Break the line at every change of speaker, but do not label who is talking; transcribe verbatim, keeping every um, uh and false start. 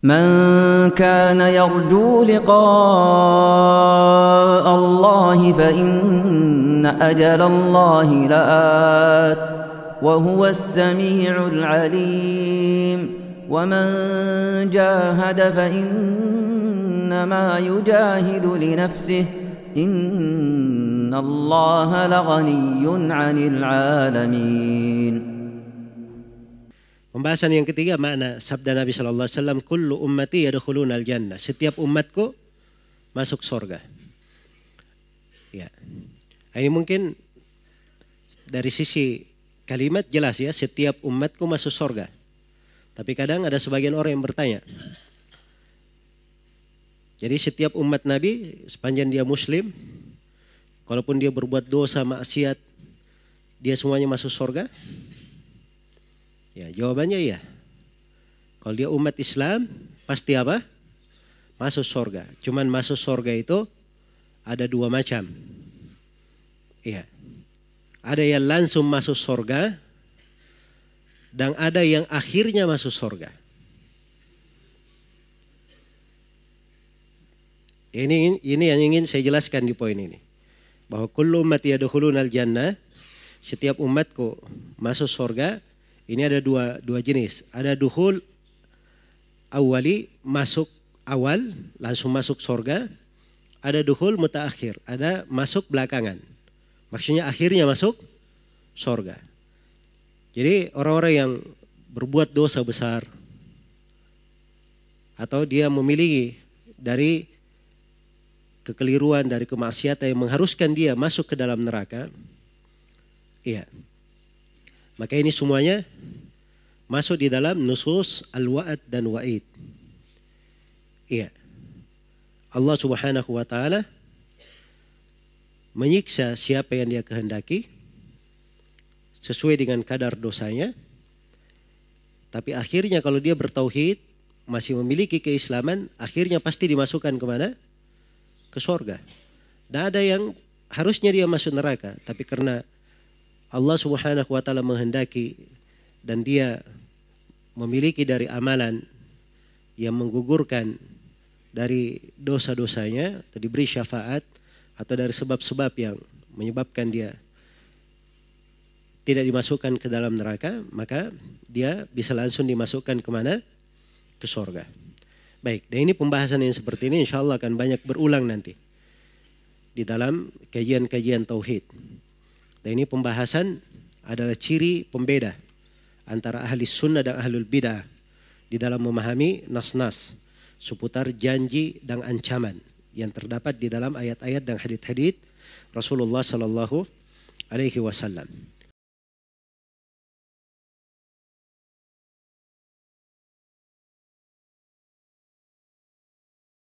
من كان يرجو لقاء الله فإن أجل الله لآت وهو السميع العليم ومن جاهد فإنما يجاهد لنفسه إن الله لغني عن العالمين.
Pembahasan yang ketiga, makna sabda Nabi Shallallahu Alaihi Wasallam, kullu ummati yadkhuluna al-jannah, setiap umatku masuk surga. Ya, ini mungkin dari sisi kalimat jelas ya, setiap umatku masuk surga. Tapi kadang ada sebagian orang yang bertanya, jadi setiap umat Nabi sepanjang dia Muslim, kalaupun dia berbuat dosa maksiat, dia semuanya masuk surga? Ya, jawabannya iya. Kalau dia umat Islam, pasti apa? Masuk surga. Cuman masuk surga itu ada dua macam. Iya. Ada yang langsung masuk surga, dan ada yang akhirnya masuk surga. Ini ini yang ingin saya jelaskan di poin ini. Bahwa kullu ummati yadkhulunal jannah, setiap umatku masuk surga. Ini ada dua dua jenis. Ada dukhul awali, masuk awal, langsung masuk surga. Ada dukhul mutaakhir, ada masuk belakangan. Maksudnya akhirnya masuk surga. Jadi orang-orang yang berbuat dosa besar atau dia memiliki dari kekeliruan, dari kemaksiatan yang mengharuskan dia masuk ke dalam neraka, iya, maka ini semuanya masuk di dalam nusus al-wa'ad dan wa'id. Iya. Allah Subhanahu wa taala menyiksa siapa yang dia kehendaki sesuai dengan kadar dosanya. Tapi akhirnya kalau dia bertauhid, masih memiliki keislaman, akhirnya pasti dimasukkan kemana? Ke surga. Dan ada yang harusnya dia masuk neraka, tapi karena Allah Subhanahu wa taala menghendaki dan dia memiliki dari amalan yang menggugurkan dari dosa-dosanya atau diberi syafaat atau dari sebab-sebab yang menyebabkan dia tidak dimasukkan ke dalam neraka, maka dia bisa langsung dimasukkan kemana? Ke surga. Baik, dan ini pembahasan yang seperti ini insya Allah akan banyak berulang nanti di dalam kajian-kajian tauhid. Dan ini pembahasan adalah ciri pembeda antara ahli sunnah dan ahlul bid'ah di dalam memahami nas-nas seputar janji dan ancaman yang terdapat di dalam ayat-ayat dan hadits-hadits Rasulullah Sallallahu Alaihi Wasallam.